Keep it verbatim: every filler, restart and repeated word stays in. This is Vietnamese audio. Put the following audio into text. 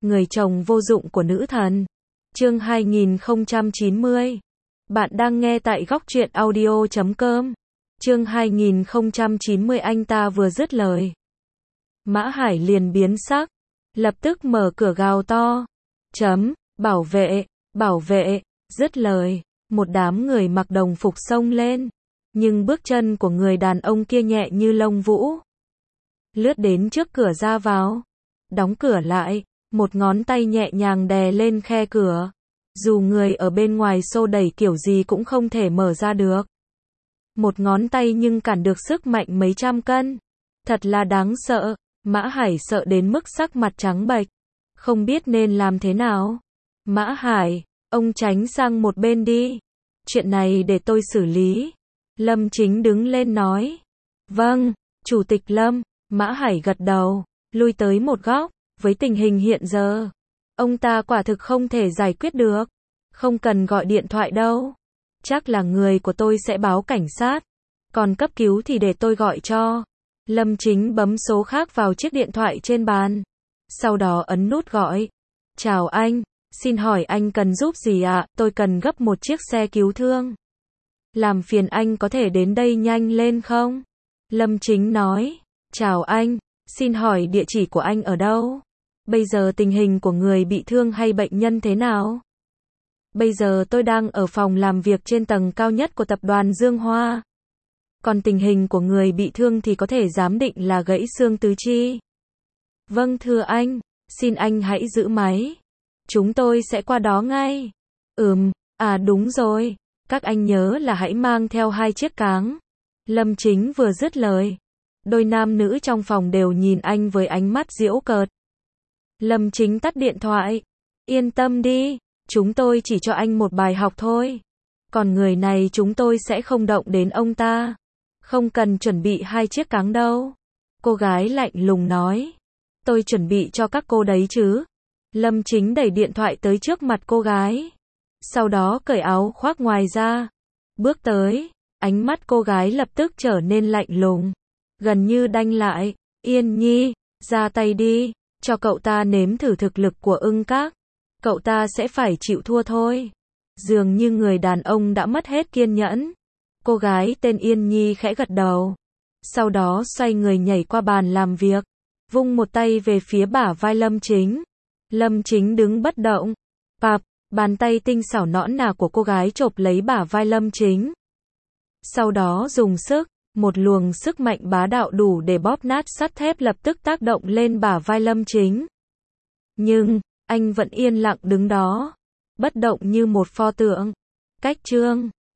Người chồng vô dụng của nữ thần. Chương hai nghìn không trăm chín mươi. Bạn đang nghe tại góc truyện audio chấm com. Chương hai nghìn không trăm chín mươi. Anh ta vừa dứt lời, Mã Hải liền biến sắc, lập tức mở cửa gào to. Chấm, bảo vệ, bảo vệ, dứt lời, một đám người mặc đồng phục xông lên, nhưng bước chân của người đàn ông kia nhẹ như lông vũ. Lướt đến trước cửa ra vào, đóng cửa lại, một ngón tay nhẹ nhàng đè lên khe cửa. Dù người ở bên ngoài xô đẩy kiểu gì cũng không thể mở ra được. Một ngón tay nhưng cản được sức mạnh mấy trăm cân. Thật là đáng sợ. Mã Hải sợ đến mức sắc mặt trắng bệch, không biết nên làm thế nào. Mã Hải, ông tránh sang một bên đi. Chuyện này để tôi xử lý. Lâm Chính đứng lên nói. Vâng, Chủ tịch Lâm. Mã Hải gật đầu, lui tới một góc. Với tình hình hiện giờ, ông ta quả thực không thể giải quyết được. Không cần gọi điện thoại đâu. Chắc là người của tôi sẽ báo cảnh sát. Còn cấp cứu thì để tôi gọi cho. Lâm Chính bấm số khác vào chiếc điện thoại trên bàn. Sau đó ấn nút gọi. Chào anh, xin hỏi anh cần giúp gì ạ? À? Tôi cần gấp một chiếc xe cứu thương. Làm phiền anh có thể đến đây nhanh lên không? Lâm Chính nói. Chào anh, xin hỏi địa chỉ của anh ở đâu? Bây giờ tình hình của người bị thương hay bệnh nhân thế nào? Bây giờ tôi đang ở phòng làm việc trên tầng cao nhất của tập đoàn Dương Hoa. Còn tình hình của người bị thương thì có thể giám định là gãy xương tứ chi. Vâng thưa anh, xin anh hãy giữ máy. Chúng tôi sẽ qua đó ngay. Ừm, à đúng rồi, các anh nhớ là hãy mang theo hai chiếc cáng. Lâm Chính vừa dứt lời, đôi nam nữ trong phòng đều nhìn anh với ánh mắt giễu cợt. Lâm Chính tắt điện thoại. Yên tâm đi, chúng tôi chỉ cho anh một bài học thôi. Còn người này chúng tôi sẽ không động đến ông ta. Không cần chuẩn bị hai chiếc cáng đâu. Cô gái lạnh lùng nói. Tôi chuẩn bị cho các cô đấy chứ. Lâm Chính đẩy điện thoại tới trước mặt cô gái. Sau đó cởi áo khoác ngoài ra. Bước tới, ánh mắt cô gái lập tức trở nên lạnh lùng. Gần như đanh lại. Yên Nhi, ra tay đi. Cho cậu ta nếm thử thực lực của ưng các. Cậu ta sẽ phải chịu thua thôi. Dường như người đàn ông đã mất hết kiên nhẫn. Cô gái tên Yên Nhi khẽ gật đầu. Sau đó xoay người nhảy qua bàn làm việc. Vung một tay về phía bả vai Lâm Chính. Lâm Chính đứng bất động. Pạp, bàn tay tinh xảo nõn nà của cô gái chộp lấy bả vai Lâm Chính. Sau đó dùng sức. Một luồng sức mạnh bá đạo đủ để bóp nát sắt thép lập tức tác động lên bả vai Lâm Chính. Nhưng, anh vẫn yên lặng đứng đó. Bất động như một pho tượng. Cách chương.